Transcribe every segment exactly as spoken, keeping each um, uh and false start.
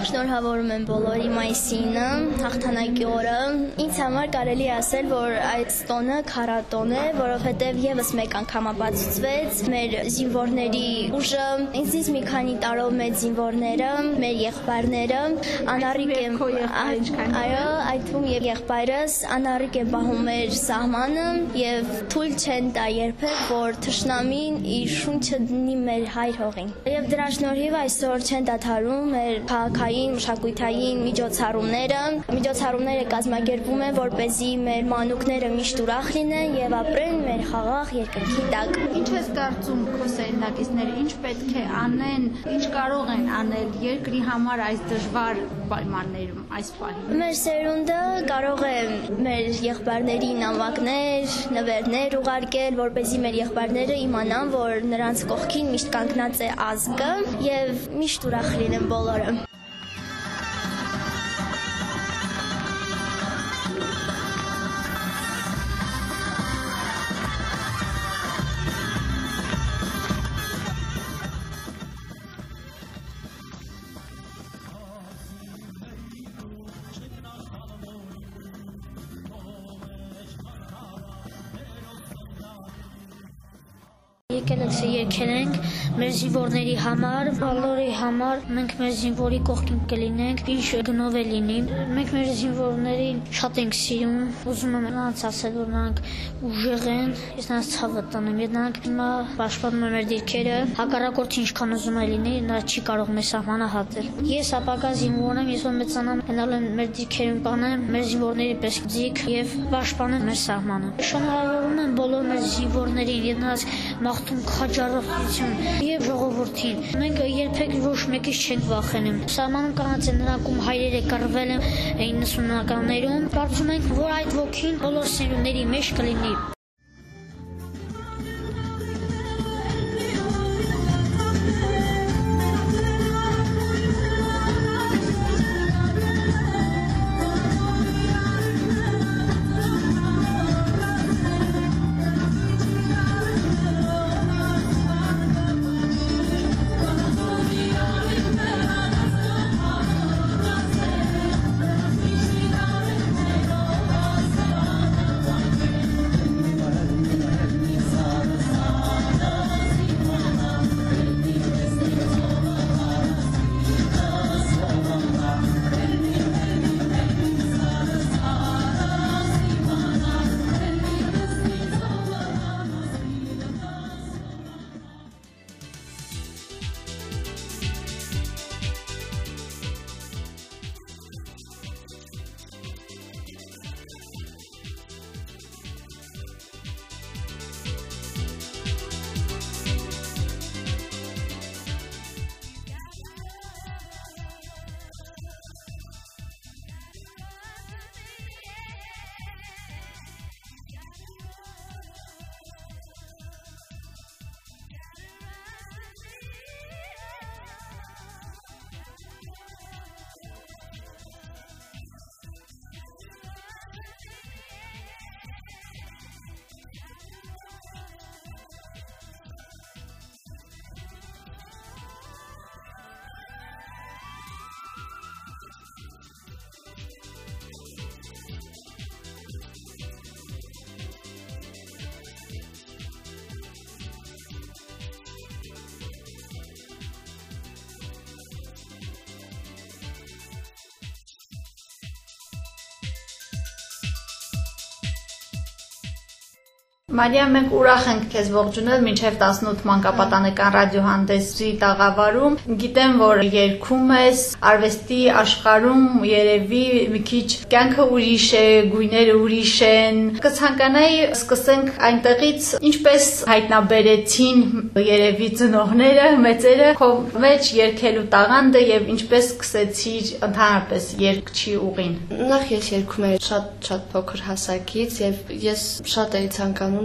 Շնորհավորում եմ բոլորի մայիսինը, հաղթանակի օրը։ Ինձ համար կարելի է ասել, որ այս տոնը քառատոն է, որովհետև եւս մեկ անգամ ապացուցվեց մեր զինվորների ուժը, ինձնից մի քանի տարով մեծ զինվորները, մեր եղբայրները, անառիկ եմ, այո, այդ թվում եւ եղբայրս անառիկ է պահում մեր սահմանը եւ թույլ չեն տա երբեք, որ թշնամին իր շունչը դնի մեր հայր հողին։ Եվ դրա շնորհիվ այսօր չեն դադարում մեր քաղաքային, մշակութային միջոցառումները։ Միջոցառումները կազմակերպվում են, որպեսզի մեր մանուկները միշտ ուրախ լինեն եւ ապրեն մեր խաղաղ երկնքի տակ։ Ինչ ես կարծում քո սերնդակիցները, ինչ պետք է անեն, ինչ կարող են անել երկրի համար այս դժվար պայմաններում, այս պահին։ Մեր սերունդը կարող է մեր եղբայրներին նամակներ, նվերներ ուղարկել, որպեսզի մեր եղբայրները իմանան, որ նրանց կողքին միշտ կանգնած է ազգը եւ միշտ ուրախ լինեն բոլորը։ Եկել ենք երգել ենք մեր զինվորների համար, բոլորի համար, մենք մեր զինվորի կողքին կլինենք, ինչ գնով է լինի։ Մենք մեր զինվորներին շատ ենք սիրում, ուզում եմ նրանց ասել, որ նրանք ուժեղ են, ես նրանց ցավը տանեմ, եւ նրանք հիմա պաշտպանում են մեր դիրքերը, հակառակորդը ինչքան ուզում է լինի, նա չի կարող մեր սահմանը հատել։ Ես ապագա զինվոր եմ, ես որ մեծանամ, գնալ եմ մեր դիրքերին պանեմ, մեր զինվորների պես ձիգ եւ պաշտպանեմ մեր սահմանը։ Շնորհավորում եմ բոլոր մեր զինվորներին եւ նրանց մաղթում քաջառողություն եւ ժողովրդին։ Մենք երբեք ոչ մեկից չենք վախենում։ Սահմանում կանած են նրանք ում հայրերը կռվել են իննսունականներում։ Կարծում ենք, որ այդ ոգին բոլոր սերունդների մեջ կլինի։ Մարիա, մենք ուրախ ենք քեզ ողջունել մինչև տասնութ մանկապատանեկան ռադիոհանդեսի տաղավարում։ Գիտեմ, որ երգում ես արվեստի աշխարհում, երևի մի քիչ կյանքը ուրիշ է, գույները ուրիշ են։ Կցանկանայի սկսենք այնտեղից, ինչպես հայտնաբերեցին երևի ծնողները, մեծերը քո մեջ երգելու տաղանդը եւ ինչպես սկսեցիր ընդհանրապես երգչի ուղին։ Նախ ես երգում եմ շատ շատ փոքր հասակից եւ ես շատ էի ցանկանում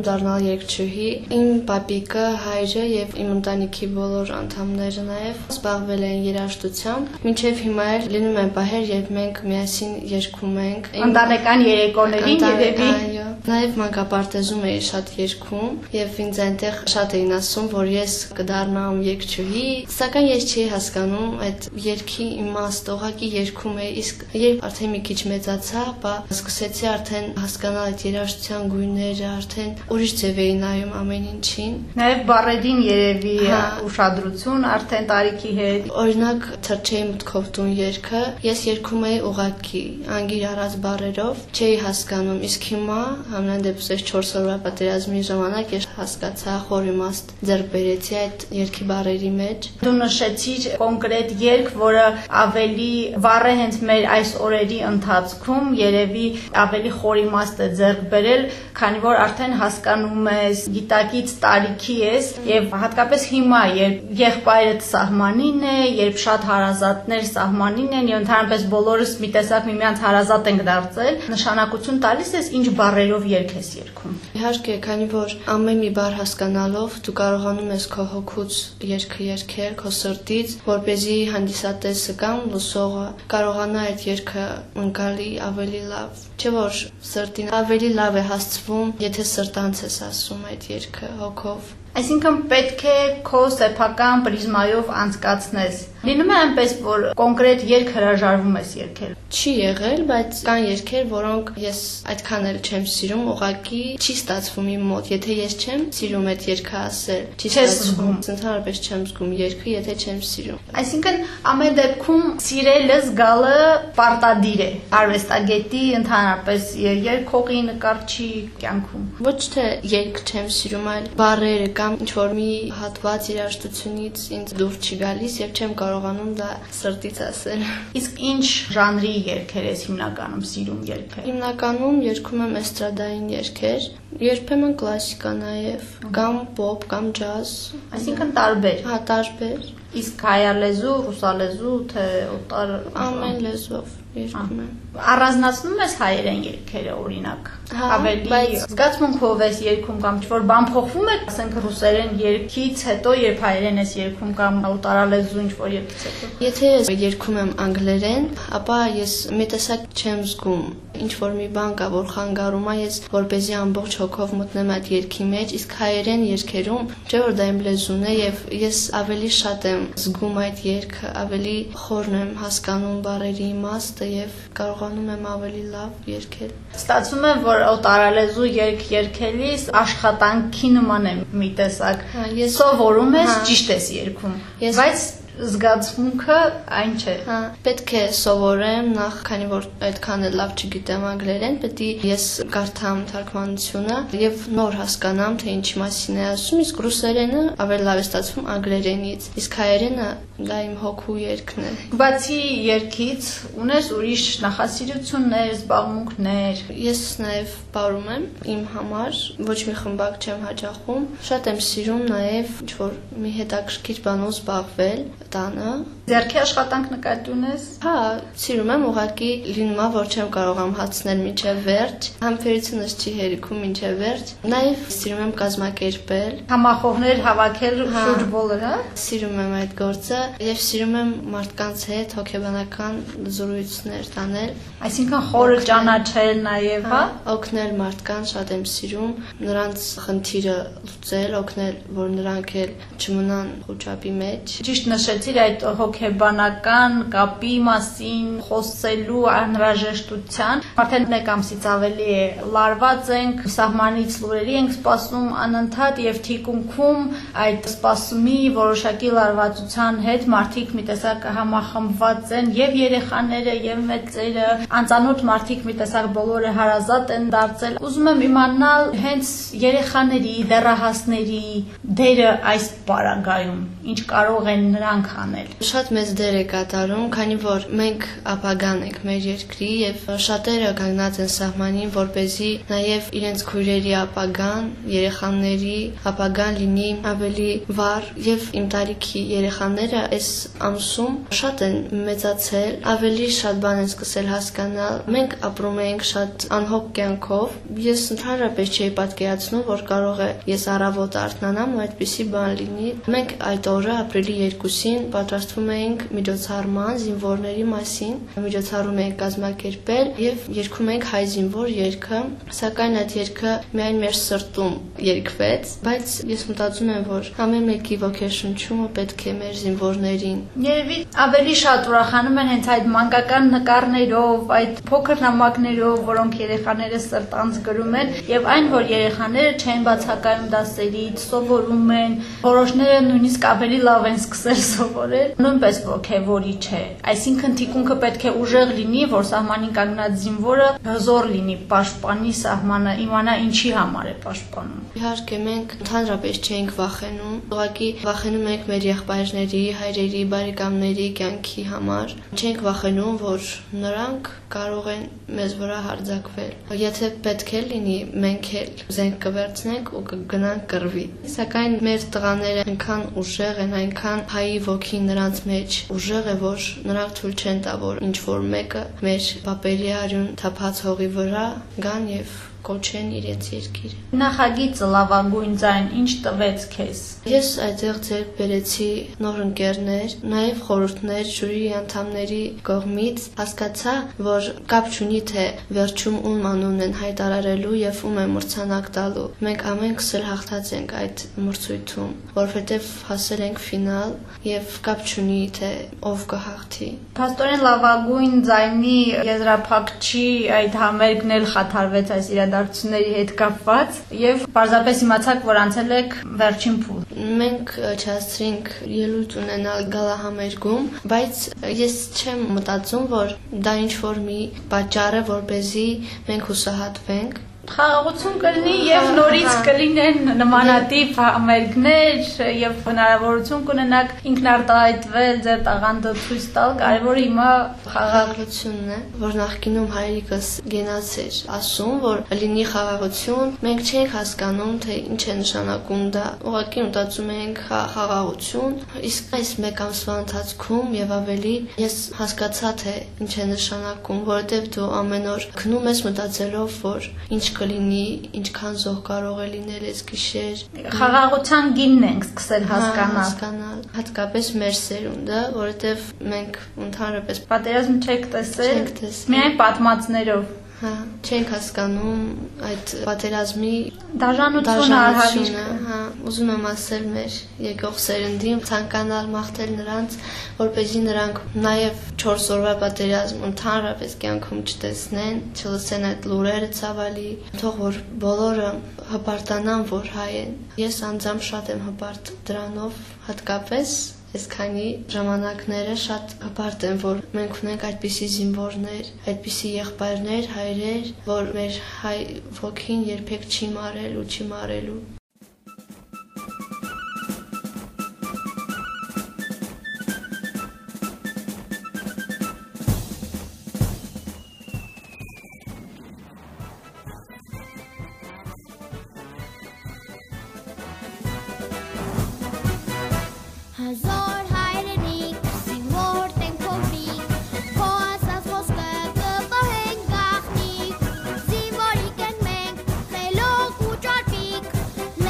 դառնալ երգչուհի։ Իմ պապիկը, հայրը եւ իմ ընտանիքի բոլոր անդամները նաեւ զբաղվել են երաժշտությամբ։ Մինչեւ հիմա էլ լինում են պահեր, երբ մենք միասին երգում ենք։ Ընտանեկան երեկոներին երևի։ Այո, նաեւ մանկապարտեզում էի շատ երգում եւ ինձ այնտեղ շատ էին ասում, որ ես կդառնամ երգչուհի, սակայն ես չէի հասկանում այդ երգի իմաստը, ուղղակի երգում էի, իսկ երբ արդեն մի քիչ մեծացա, բա սկսեցի արդեն հասկանալ այդ երաժշտության գույները, արդեն ուրիշ ձև էի նայում ամեն ինչին։ Նաեւ բառերին երևի ուշադրություն արդեն տարիքի հետ։ Օրինակ թրջեի մտքով տուն երգը, ես երգում էի ուղղակի, անգիր առած բառերով, չէի հասկանում, իսկ հիմա համենայն դեպս այս չորս օրվա պատերազմի ժամանակ ես հասկացա խոր իմաստ ձեռք բերեցի այդ երգի բառերի մեջ։ Դու նշեցիր կոնկրետ երգ, որը ավելի վառ է հենց մեր այս օրերի ընթացքում, երևի ավելի խոր իմաստ է ձեռք բերել, քանի որ արդեն հասկանում ես, գիտակից տարիքի ես եւ հատկապես հիմա, երբ եղբայրդ սահմանին է, երբ շատ հարազատներ սահմանին են, եւ ընդհանրապես բոլորս մի տեսակ միմյանց հարազատ ենք դարձել, նշանակություն տալիս ես ինչ բառերով երգ ես երգում։ Իհարկե, քանի որ ամեն մի բառ հասկանալով դու կարողանում ես քո հոգուց երգը երգել, քո սրտից, որպեսզի հանդիսատեսը կամ լսողը կարողանա այդ երգը ընկալի ավելի լավ։ Չէ՞ որ սրտին ավելի լավ է հասցվում, եթե սրտանց ես ասում այդ երգը հոգով։ Այսինքն պետք է քո սեփական պրիզմայով անցկացնես։ Լինում է այնպես, որ կոնկրետ երգ հրաժարվում ես երգել։ Չի եղել, բայց կան երգեր, որոնք ես այդքան էլ չեմ սիրում, ուղղակի չի ստացվում իմ մոտ, եթե ես չեմ սիրում այդ երգը ասել, չի ստացվում, ընդհանրապես չեմ զգում երգը, եթե չեմ սիրում։ Այսինքն ամեն դեպքում սիրելը զգալը պարտադիր է արվեստագետի ընդհանրապես երգողի նկարչի կյանքում։ Ոչ թե երգ չեմ սիրում, այլ բառերը կամ ինչ-որ մի հատված երաժշտությունից ինձ դուրս չի գալիս եւ չեմ կարողանում դա սրտից ասել։ Իսկ ինչ ժանրի երգեր ես հիմնականում սիրում երգել։ Հիմնականում երգում եմ էստրադային երգեր, երբեմն կլասիկա նաեւ, կամ պոպ, կամ ջազ, այսինքն տարբեր։ Հա, տարբեր։ Իսկ հայալեզու, ռուսալեզու, թե օտար ամեն լեզվով երգում եմ։ Առանձնացնում ես հայերեն երգերը օրինակ։ Հա, ավելի բայց զգացմունքով ես երգում կամ ինչ-որ բան փոխվում է, ասենք ռուսերեն երգից հետո, երբ հայերեն ես երգում կամ օտարալեզու ինչ-որ երգից հետո։ Եթե ես երգում եմ անգլերեն, ապա ես մի տեսակ չեմ զգում, ինչ որ մի բան կա, որ խանգարում է ես, որպեսզի ամբողջ հոգով մտնեմ այդ երգի մեջ, իսկ հայերեն երգերում, չէ՞ որ դա իմ լեզուն է եւ ես ավելի շատ եմ զգում այդ երգը, ավելի խորն եմ հասկանում բառերի իմաստը եւ կարողանում եմ ավելի լավ երգել։ Ստացվում է, որ օտարալեզու երգ երգելիս աշխատանքի նման է մի տեսակ։ Սովորում ես, ճիշտ ես երգում, բայց զգացմունքը այն չէ։ Հա, պետք է սովորեմ նախ, քանի որ այդքան էլ լավ չգիտեմ անգլերեն, պետք է ես կարդամ թարգմանությունը եւ նոր հասկանամ, թե ինչի մասին է ասում, իսկ ռուսերենը ավելի լավ է ստացվում անգլերենից, իսկ հայերենը դա իմ հոգու երգն է։ Բացի երգից ունես ուրիշ նախասիրություններ, զբաղմունքներ։ Ես նաեւ պարում եմ իմ համար, ոչ մի խմբակ չեմ հաճախում, շատ եմ սիրում նաեւ ինչ-որ մի հետաքրքիր բանով զբաղվել տանը։ Ձեռքի աշխատանք նկատի ունես։ Հա, սիրում եմ, ուղղակի լինում է, որ չեմ կարողանում հացնել մինչև վերջ, համբերությունս չի հերիքում մինչև վերջ։ Նաև սիրում եմ կազմակերպել, համախոհներ հավաքել շուրջ բոլորը։ Սիրում եմ այդ գործը եւ սիրում եմ մարդկանց հետ հոգեբանական զրույցներ տանել։ Այսինքն խորը ճանաչել նաև, հա, օգնել մարդկանց շատ եմ սիրում, նրանց խնդիրը լուծել, օգնել, որ նրանք էլ չմնան խոճապի մեջ։ Ճիշտ նշեցիր այդ հոգեբանական կապի մասին խոսելու անհրաժեշտության։ Արդեն մեկ ամսից ավելի է լարված ենք, սահմանից լուրերի ենք սպասում անընդհատ եւ թիկունքում այդ սպասումի որոշակի լարվածության հետ մարդիկ մի տեսակ համախմբված են, եւ երեխաները, եւ մեծերը, անծանոթ մարդիկ մի տեսակ բոլորը հարազատ են դարձել։ Ուզում եմ իմանալ հենց երեխաների, դեռահասների դերը այս պարագայում։ ինչ կարող են նրանք անել։ Շատ մեծ դեր է կատարում, քանի որ մենք ապագան ենք մեր երկրի եւ շատերը կանգնած են սահմանին, որպեսզի նաեւ իրենց քույրերի ապագան, երեխաների ապագան լինի ավելի վառ եւ իմ տարիքի երեխաները այս ամսում շատ են մեծացել, ավելի շատ բան են սկսել հասկանալ։ Մենք ապրում ենք շատ անհոգ կյանքով։ Ես ընդհանրապես չէի պատկերացնում, որ կարող է ես առավոտ արթնանամ ու այդպիսի բան լինի։ Մենք այդ օրը ապրիլի երկուսին պատրաստվում էինք միջոցառման զինվորների մասին, միջոցառում էինք կազմակերպել եւ երգում էինք հայ զինվոր երգը, սակայն այդ երգը միայն մեր սրտում երգվեց, բայց ես մտածում եմ, որ ամեն մեկի ոգեշնչումը պետք է մեր զինվորներին։ Երևի ավելի շատ ուրախանում են հենց այդ մանկական նկարներով, այդ փոքր նամակներով, որոնք երեխաները սրտանց գրում են, եւ այն, որ երեխաները չեն բացակայում դասերից, սովորում են, որոշները նույնիսկ ավելի լավ են սկսել սովորել, նույնպես ոգևորիչ է։ Այսինքն թիկունքը պետք է ուժեղ լինի, որ սահմանին կանգնած զինվորը հզոր լինի, պաշտպանի սահմանը, իմանա ինչի համար է պաշտպանում։ Իհարկե մենք ընդհանրապես չենք վախենում, ուղղակի վախենում ենք մեր եղբայրների, հայրերի, բարեկամների կյանքի համար։ Չենք վախենում, որ նրանք կարող են մեզ վրա հարձակվել։ Եթե պետք է լինի, մենք էլ զենք կվերցնենք ու կգնանք կռվի։ Սակայն մեր տղաները այնքան ուժեղ են, այնքան հայի ոգին նրանց մեջ ուժեղ է, որ նրանք թույլ չեն տա, որ ինչ որ մեկը մեր պապերի արյուն թափած հողի վրա գան եւ կոչեն իրենց երկիրը։ Նախագիծը լավագույն ձայն ինչ տվեց քեզ։ Ես այդտեղ ձեռք բերեցի նոր ընկերներ, նաև խորհուրդներ ժյուրիի անդամների կողմից, հասկացա, որ կապ չունի թե վերջում ում անունն են հայտարարելու եւ ում են մրցանակ տալու։ Մենք ամենքս էլ հաղթած ենք այդ մրցույթում, որովհետեւ հասել ենք ֆինալ եւ կապ չունի թե ով կհաղթի։ Փաստորեն լավագույն ձայնի եզրափակչի այդ համերգն էլ խաթարվեց այս իրադարձությունների հետ կապված եւ պարզապես իմացաք, որ անցել եք վերջին փուլ։ Մենք չհասցրինք ելույթ ունենալ գալահամերգում, բայց ես չեմ մտածում, որ դա ինչ-որ մի պատճառ է, որպեսզի մենք հուսահատվենք։ Խաղաղություն կլինի եւ նորից կլինեն նմանատիպ համերգներ եւ հնարավորություն կունենաք ինքնարտահայտվել, ձեր տաղանդը ցույց տալ, կարեւորը հիմա խաղաղությունն է, որ նախկինում հայրիկս գենաց էր ասում, որ լինի խաղաղություն, մենք չենք հասկանում, թե ինչ է նշանակում դա։ Ուղղակի մտածում ենք խաղաղություն, իսկ այս մեկ ամսվա ընթացքում եւ ավելի ես հասկացա, թե ինչ է նշանակում, որովհետեւ դու ամեն օր քնում ես մտածելով, որ ինչ կլինի, ինչքան զոհ կարող է լինել այս գիշեր։ Խաղաղության գինն ենք սկսել հասկանալ, հատկապես մեր սերունդը, որովհետև մենք ընդհանրապես պատերազմ չեք տեսել, միայն պատմածներով։ Հա, չենք հասկանում այդ պատերազմի դաժանությունը, արհավիրքը։ Հա, ուզում եմ ասել մեր եկող սերնդին, ցանկանալ մաղթել նրանց, որպեսզի նրանք նաև չորս օրվա պատերազմ ընդհանրապես կյանքում չտեսնեն, չլսեն այդ լուրերը ցավալի, թող որ բոլորը հպարտանան, որ հայ են։ Ես անձամբ շատ եմ հպարտ դրանով, հատկապես Այսքանի ժամանակները շատ հպարտ են, որ մենք ունենք այդպիսի զինվորներ, այդպիսի եղբայրներ, հայրեր, որ մեր հայ ոգին երբեք չի մարել ու չի մարելու։ Hazor hayrenik, zingor tenkovnik, ko asas voske gepaheng gachnik, zingor iken menk, gelok ujarpik,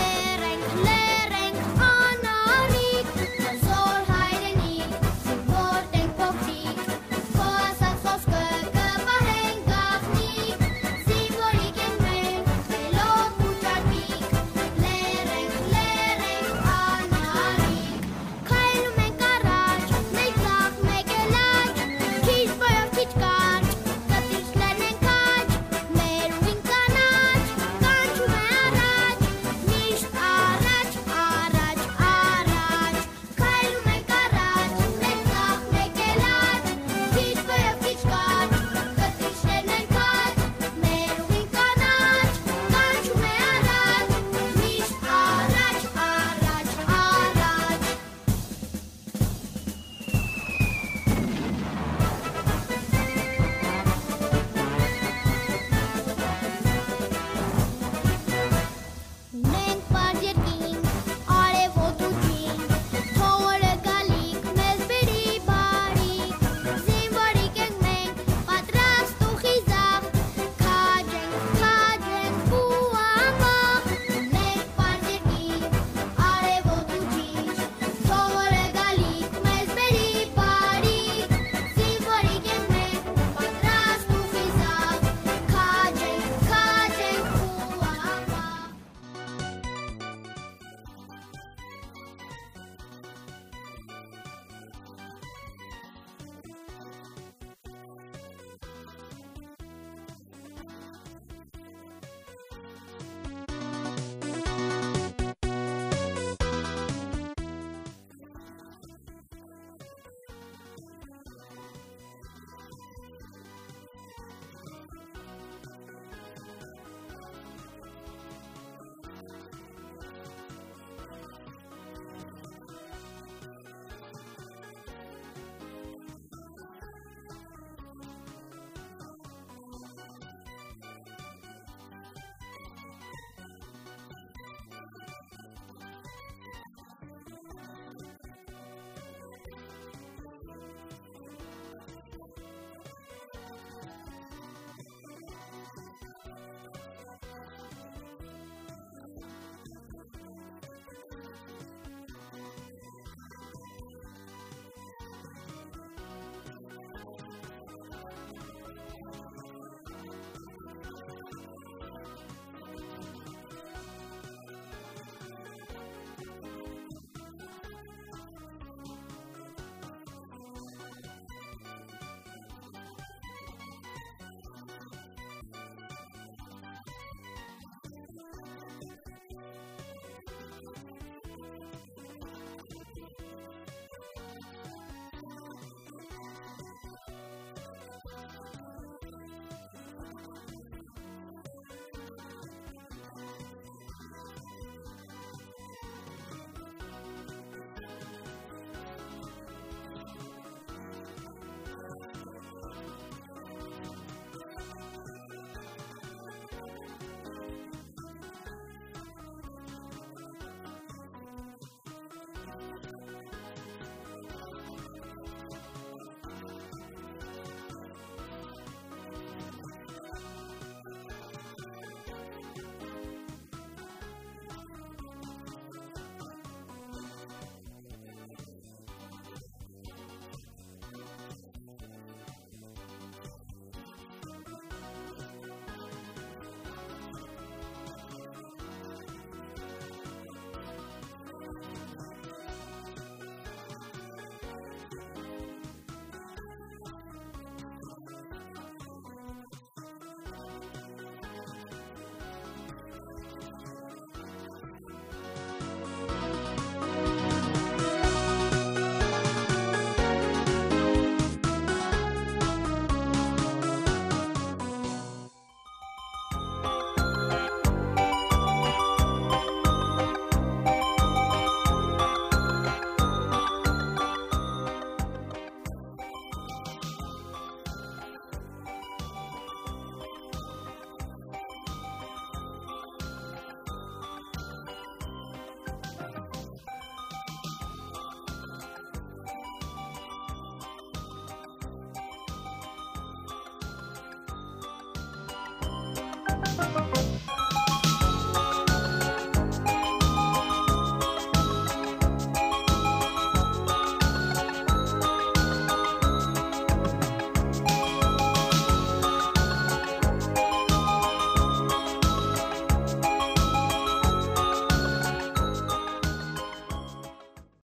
Thank you.